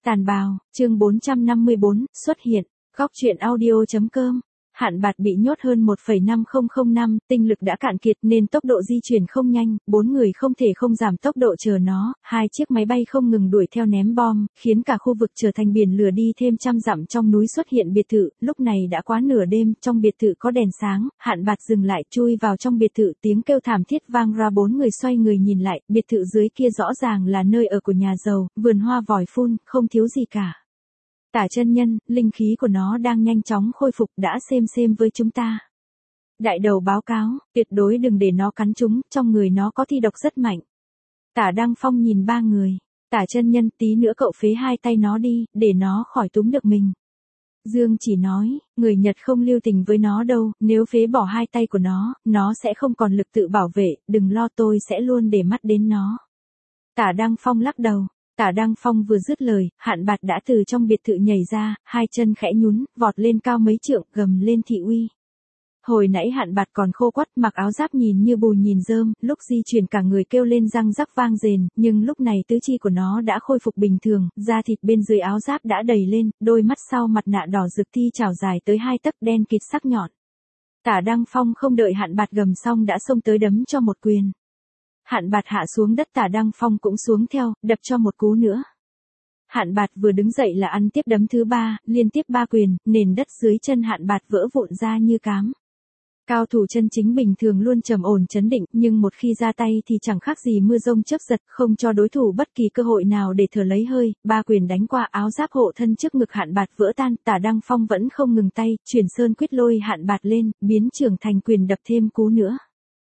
Tàn bào, chương 454, xuất hiện, góc truyện audio.com. Hạn Bạt bị nhốt hơn 1,5005 năm, tinh lực đã cạn kiệt nên tốc độ di chuyển không nhanh, 4 người không thể không giảm tốc độ chờ nó, 2 chiếc máy bay không ngừng đuổi theo ném bom, khiến cả khu vực trở thành biển lửa. Đi thêm trăm dặm trong núi xuất hiện biệt thự, lúc này đã quá nửa đêm, trong biệt thự có đèn sáng, Hạn Bạt dừng lại chui vào trong biệt thự, tiếng kêu thảm thiết vang ra. 4 người xoay người nhìn lại, biệt thự dưới kia rõ ràng là nơi ở của nhà giàu, vườn hoa vòi phun, không thiếu gì cả. Tả chân nhân, linh khí của nó đang nhanh chóng khôi phục, đã xem với chúng ta. Đại đầu báo cáo, tuyệt đối đừng để nó cắn chúng, trong người nó có thi độc rất mạnh. Tả Đăng Phong nhìn 3 người. Tả chân nhân, tí nữa cậu phế 2 tay nó đi, để nó khỏi túm được mình. Dương chỉ nói, người Nhật không lưu tình với nó đâu, nếu phế bỏ 2 tay của nó sẽ không còn lực tự bảo vệ, đừng lo, tôi sẽ luôn để mắt đến nó. Tả Đăng Phong lắc đầu. Tả Đăng Phong vừa dứt lời, Hạn Bạt đã từ trong biệt thự nhảy ra, 2 chân khẽ nhún, vọt lên cao mấy trượng, gầm lên thị uy. Hồi nãy Hạn Bạt còn khô quắt, mặc áo giáp nhìn như bùi nhìn rơm, lúc di chuyển cả người kêu lên răng rắc vang rền, nhưng lúc này tứ chi của nó đã khôi phục bình thường, da thịt bên dưới áo giáp đã đầy lên, đôi mắt sau mặt nạ đỏ rực thi trào dài tới 2 tấc đen kịt sắc nhọn. Tả Đăng Phong không đợi Hạn Bạt gầm xong đã xông tới đấm cho một quyền. Hạn Bạt hạ xuống đất, Tả Đăng Phong cũng xuống theo, đập cho một cú nữa. Hạn Bạt vừa đứng dậy là ăn tiếp đấm thứ 3, liên tiếp 3 quyền, nền đất dưới chân Hạn Bạt vỡ vụn ra như cám. Cao thủ chân chính bình thường luôn trầm ổn trấn định, nhưng một khi ra tay thì chẳng khác gì mưa rông chớp giật, không cho đối thủ bất kỳ cơ hội nào để thở lấy hơi. 3 quyền đánh qua, áo giáp hộ thân trước ngực Hạn Bạt vỡ tan, Tả Đăng Phong vẫn không ngừng tay, chuyển sơn quyết lôi Hạn Bạt lên, biến trưởng thành quyền đập thêm cú nữa.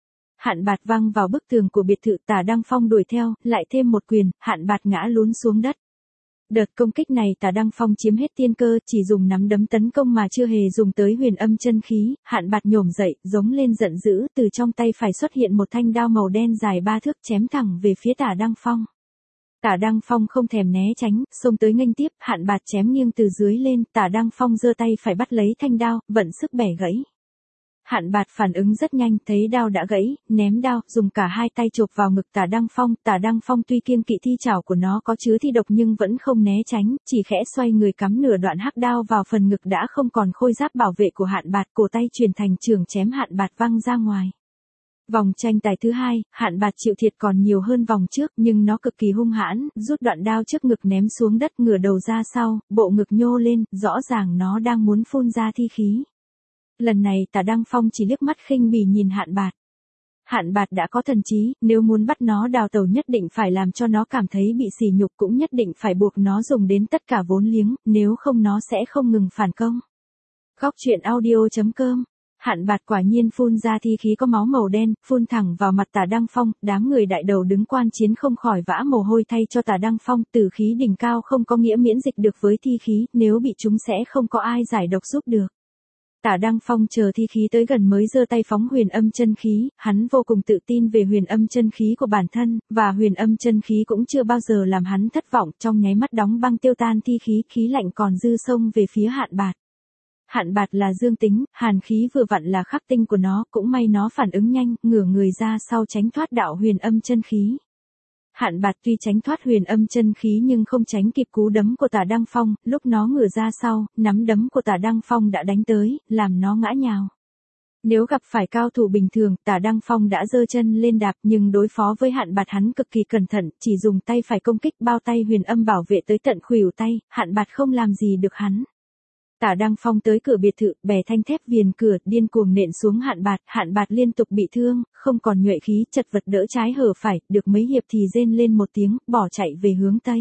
Hạn Bạt văng vào bức tường của biệt thự, Tả Đăng Phong đuổi theo, lại thêm một quyền, Hạn Bạt ngã lún xuống đất. Đợt công kích này Tả Đăng Phong chiếm hết tiên cơ, chỉ dùng nắm đấm tấn công mà chưa hề dùng tới huyền âm chân khí. Hạn Bạt nhổm dậy, giống lên giận dữ, từ trong tay phải xuất hiện một thanh đao màu đen dài 3 thước chém thẳng về phía Tả Đăng Phong. Tả Đăng Phong không thèm né tránh, xông tới nghênh tiếp, Hạn Bạt chém nghiêng từ dưới lên, Tả Đăng Phong giơ tay phải bắt lấy thanh đao, vận sức bẻ gãy. Hạn Bạt phản ứng rất nhanh, thấy đao đã gãy, ném đao, dùng cả 2 tay chộp vào ngực Tả Đăng Phong. Tả Đăng Phong tuy kiêng kỵ thi chảo của nó có chứa thi độc nhưng vẫn không né tránh, chỉ khẽ xoay người cắm nửa đoạn hắc đao vào phần ngực đã không còn khôi giáp bảo vệ của Hạn Bạt, cổ tay chuyển thành trường chém Hạn Bạt văng ra ngoài. Vòng tranh tài thứ 2, Hạn Bạt chịu thiệt còn nhiều hơn vòng trước, nhưng nó cực kỳ hung hãn, rút đoạn đao trước ngực ném xuống đất, ngửa đầu ra sau, bộ ngực nhô lên, rõ ràng nó đang muốn phun ra thi khí. Lần này Tả Đăng Phong chỉ liếc mắt khinh bỉ nhìn Hạn Bạt. Hạn Bạt đã có thần trí, nếu muốn bắt nó đào tẩu nhất định phải làm cho nó cảm thấy bị sỉ nhục, cũng nhất định phải buộc nó dùng đến tất cả vốn liếng, nếu không nó sẽ không ngừng phản công. Góc truyện audio.com. Hạn Bạt quả nhiên phun ra thi khí có máu màu đen, phun thẳng vào mặt Tả Đăng Phong, đám người đại đầu đứng quan chiến không khỏi vã mồ hôi thay cho Tả Đăng Phong. Tử khí đỉnh cao không có nghĩa miễn dịch được với thi khí, nếu bị chúng sẽ không có ai giải độc giúp được. Tả Đăng Phong chờ thi khí tới gần mới giơ tay phóng huyền âm chân khí, hắn vô cùng tự tin về huyền âm chân khí của bản thân, và huyền âm chân khí cũng chưa bao giờ làm hắn thất vọng, trong nháy mắt đóng băng tiêu tan thi khí, khí lạnh còn dư xông về phía Hạn Bạt. Hạn Bạt là dương tính, hàn khí vừa vặn là khắc tinh của nó, cũng may nó phản ứng nhanh, ngửa người ra sau tránh thoát đạo huyền âm chân khí. Hạn Bạt tuy tránh thoát huyền âm chân khí nhưng không tránh kịp cú đấm của Tả Đăng Phong, lúc nó ngửa ra sau, nắm đấm của Tả Đăng Phong đã đánh tới, làm nó ngã nhào. Nếu gặp phải cao thủ bình thường, Tả Đăng Phong đã giơ chân lên đạp, nhưng đối phó với Hạn Bạt hắn cực kỳ cẩn thận, chỉ dùng tay phải công kích, bao tay huyền âm bảo vệ tới tận khuỷu tay, Hạn Bạt không làm gì được hắn. Tả Đăng Phong tới cửa biệt thự, bè thanh thép viền cửa, điên cuồng nện xuống Hạn Bạt liên tục bị thương, không còn nhuệ khí, chật vật đỡ trái hở phải, được mấy hiệp thì rên lên một tiếng, bỏ chạy về hướng Tây.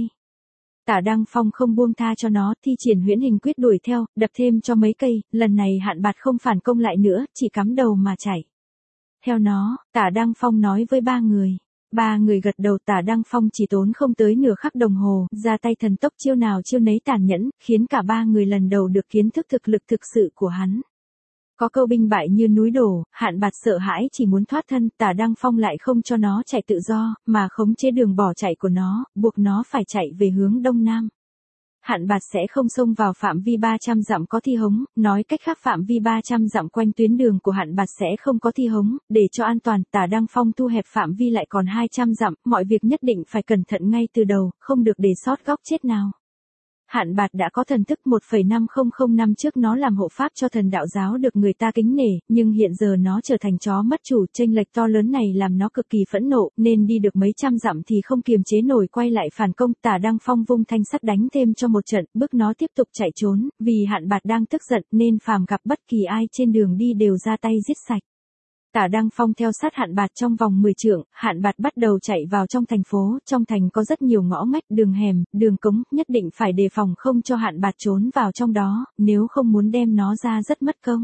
Tả Đăng Phong không buông tha cho nó, thi triển huyễn hình quyết đuổi theo, đập thêm cho mấy cây, lần này Hạn Bạt không phản công lại nữa, chỉ cắm đầu mà chạy. Theo nó, Tả Đăng Phong nói với 3 người. 3 người gật đầu. Tả Đăng Phong chỉ tốn không tới nửa khắc đồng hồ, ra tay thần tốc, chiêu nào chiêu nấy tàn nhẫn, khiến cả 3 người lần đầu được kiến thức thực lực thực sự của hắn. Có câu binh bại như núi đổ, Hạn Bạt sợ hãi chỉ muốn thoát thân, Tả Đăng Phong lại không cho nó chạy tự do, mà khống chế đường bỏ chạy của nó, buộc nó phải chạy về hướng đông nam. Hạn Bạt sẽ không xông vào phạm vi 300 dặm có thi hống, nói cách khác phạm vi 300 dặm quanh tuyến đường của Hạn Bạt sẽ không có thi hống, để cho an toàn, Tả Đăng Phong thu hẹp phạm vi lại còn 200 dặm, mọi việc nhất định phải cẩn thận ngay từ đầu, không được để sót góc chết nào. Hạn Bạt đã có thần thức 1,5005 năm trước nó làm hộ pháp cho thần đạo giáo được người ta kính nể, nhưng hiện giờ nó trở thành chó mất chủ, chênh lệch to lớn này làm nó cực kỳ phẫn nộ, nên đi được mấy trăm dặm thì không kiềm chế nổi quay lại phản công. Tả Đăng Phong vung thanh sắt đánh thêm cho một trận, bức nó tiếp tục chạy trốn, vì Hạn Bạt đang tức giận nên phàm gặp bất kỳ ai trên đường đi đều ra tay giết sạch. Tả Đăng Phong theo sát Hạn Bạt trong vòng 10 trượng, Hạn Bạt bắt đầu chạy vào trong thành phố, trong thành có rất nhiều ngõ ngách, đường hẻm, đường cống, nhất định phải đề phòng không cho Hạn Bạt trốn vào trong đó, nếu không muốn đem nó ra rất mất công.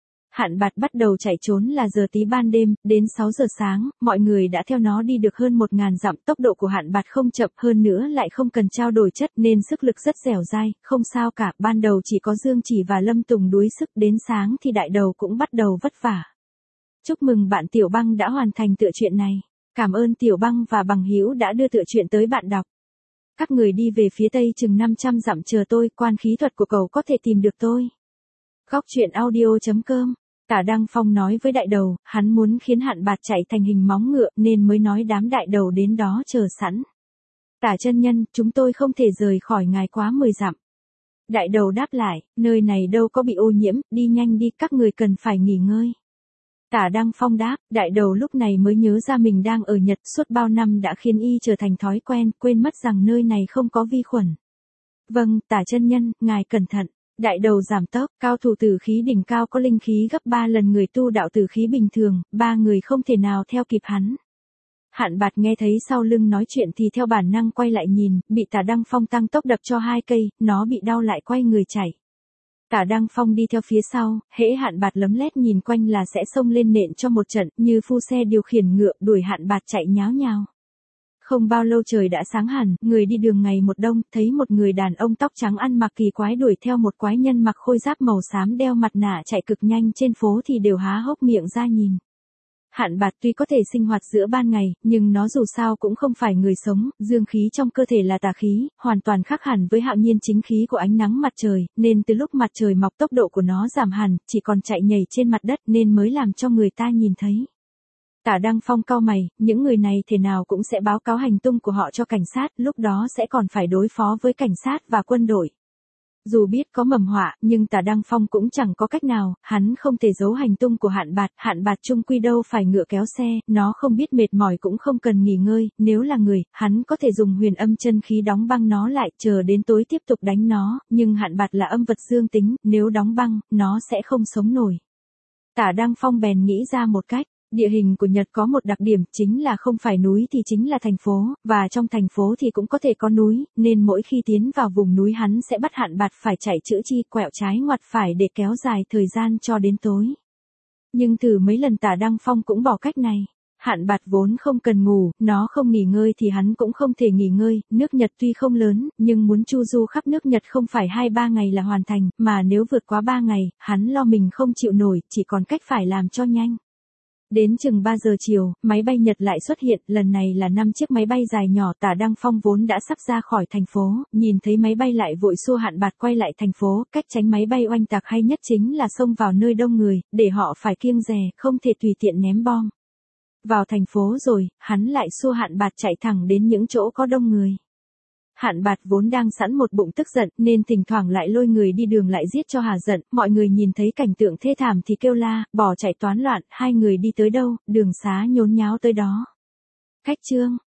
Hạn Bạt bắt đầu chạy trốn là giờ tí ban đêm, đến 6 giờ sáng, mọi người đã theo nó đi được hơn 1000 dặm, tốc độ của Hạn Bạt không chậm, hơn nữa lại không cần trao đổi chất nên sức lực rất dẻo dai, không sao cả, ban đầu chỉ có Dương Chỉ và Lâm Tùng đuối sức, đến sáng thì đại đầu cũng bắt đầu vất vả. Chúc mừng bạn Tiểu Băng đã hoàn thành tựa truyện này. Cảm ơn Tiểu Băng và Bằng Hữu đã đưa tựa truyện tới bạn đọc. Các người đi về phía tây chừng 500 dặm chờ tôi, quan khí thuật của cậu có thể tìm được tôi. Góc truyện audio.com. Tả Đăng Phong nói với đại đầu, hắn muốn khiến Hạn Bạt chạy thành hình móng ngựa nên mới nói đám đại đầu đến đó chờ sẵn. Tả chân nhân, chúng tôi không thể rời khỏi ngài quá 10 dặm. Đại đầu đáp lại, nơi này đâu có bị ô nhiễm, đi nhanh đi, các người cần phải nghỉ ngơi. Tả Đăng Phong đáp, đại đầu lúc này mới nhớ ra mình đang ở Nhật, suốt bao năm đã khiến y trở thành thói quen, quên mất rằng nơi này không có vi khuẩn. Vâng, tả chân nhân, ngài cẩn thận. Đại đầu giảm tốc, cao thủ tử khí đỉnh cao có linh khí gấp 3 lần người tu đạo tử khí bình thường, 3 người không thể nào theo kịp hắn. Hạn Bạt nghe thấy sau lưng nói chuyện thì theo bản năng quay lại nhìn, bị Tả Đăng Phong tăng tốc đập cho 2 cây, nó bị đau lại quay người chạy. Tả Đăng Phong đi theo phía sau, hễ Hạn Bạt lấm lét nhìn quanh là sẽ xông lên nện cho một trận, như phu xe điều khiển ngựa đuổi Hạn Bạt chạy nháo nhào. Không bao lâu trời đã sáng hẳn, người đi đường ngày một đông, thấy một người đàn ông tóc trắng ăn mặc kỳ quái đuổi theo một quái nhân mặc khôi giáp màu xám đeo mặt nạ chạy cực nhanh trên phố thì đều há hốc miệng ra nhìn. Hạn Bạt tuy có thể sinh hoạt giữa ban ngày, nhưng nó dù sao cũng không phải người sống, dương khí trong cơ thể là tà khí, hoàn toàn khác hẳn với hạo nhiên chính khí của ánh nắng mặt trời, nên từ lúc mặt trời mọc tốc độ của nó giảm hẳn, chỉ còn chạy nhảy trên mặt đất nên mới làm cho người ta nhìn thấy. Tả Đăng Phong cau mày, những người này thế nào cũng sẽ báo cáo hành tung của họ cho cảnh sát, lúc đó sẽ còn phải đối phó với cảnh sát và quân đội. Dù biết có mầm họa, nhưng Tả Đăng Phong cũng chẳng có cách nào, hắn không thể giấu hành tung của Hạn Bạt chung quy đâu phải ngựa kéo xe, nó không biết mệt mỏi cũng không cần nghỉ ngơi, nếu là người, hắn có thể dùng huyền âm chân khí đóng băng nó lại, chờ đến tối tiếp tục đánh nó, nhưng Hạn Bạt là âm vật dương tính, nếu đóng băng, nó sẽ không sống nổi. Tả Đăng Phong bèn nghĩ ra một cách. Địa hình của Nhật có một đặc điểm chính là không phải núi thì chính là thành phố, và trong thành phố thì cũng có thể có núi, nên mỗi khi tiến vào vùng núi hắn sẽ bắt Hạn Bạt phải chạy chữa chi quẹo trái ngoặt phải để kéo dài thời gian cho đến tối. Nhưng thử mấy lần Tả Đăng Phong cũng bỏ cách này. Hạn Bạt vốn không cần ngủ, nó không nghỉ ngơi thì hắn cũng không thể nghỉ ngơi, nước Nhật tuy không lớn, nhưng muốn chu du khắp nước Nhật không phải 2-3 ngày là hoàn thành, mà nếu vượt quá 3 ngày, hắn lo mình không chịu nổi, chỉ còn cách phải làm cho nhanh. Đến chừng 3 giờ chiều, máy bay Nhật lại xuất hiện, lần này là 5 chiếc máy bay dài nhỏ. Tả Đăng Phong vốn đã sắp ra khỏi thành phố, nhìn thấy máy bay lại vội xua Hạn Bạt quay lại thành phố, cách tránh máy bay oanh tạc hay nhất chính là xông vào nơi đông người, để họ phải kiêng dè, không thể tùy tiện ném bom. Vào thành phố rồi, hắn lại xua Hạn Bạt chạy thẳng đến những chỗ có đông người. Hạn Bạt vốn đang sẵn một bụng tức giận, nên thỉnh thoảng lại lôi người đi đường lại giết cho hà giận, mọi người nhìn thấy cảnh tượng thê thảm thì kêu la, bỏ chạy toán loạn, hai người đi tới đâu, đường xá nhốn nháo tới đó. Cách chương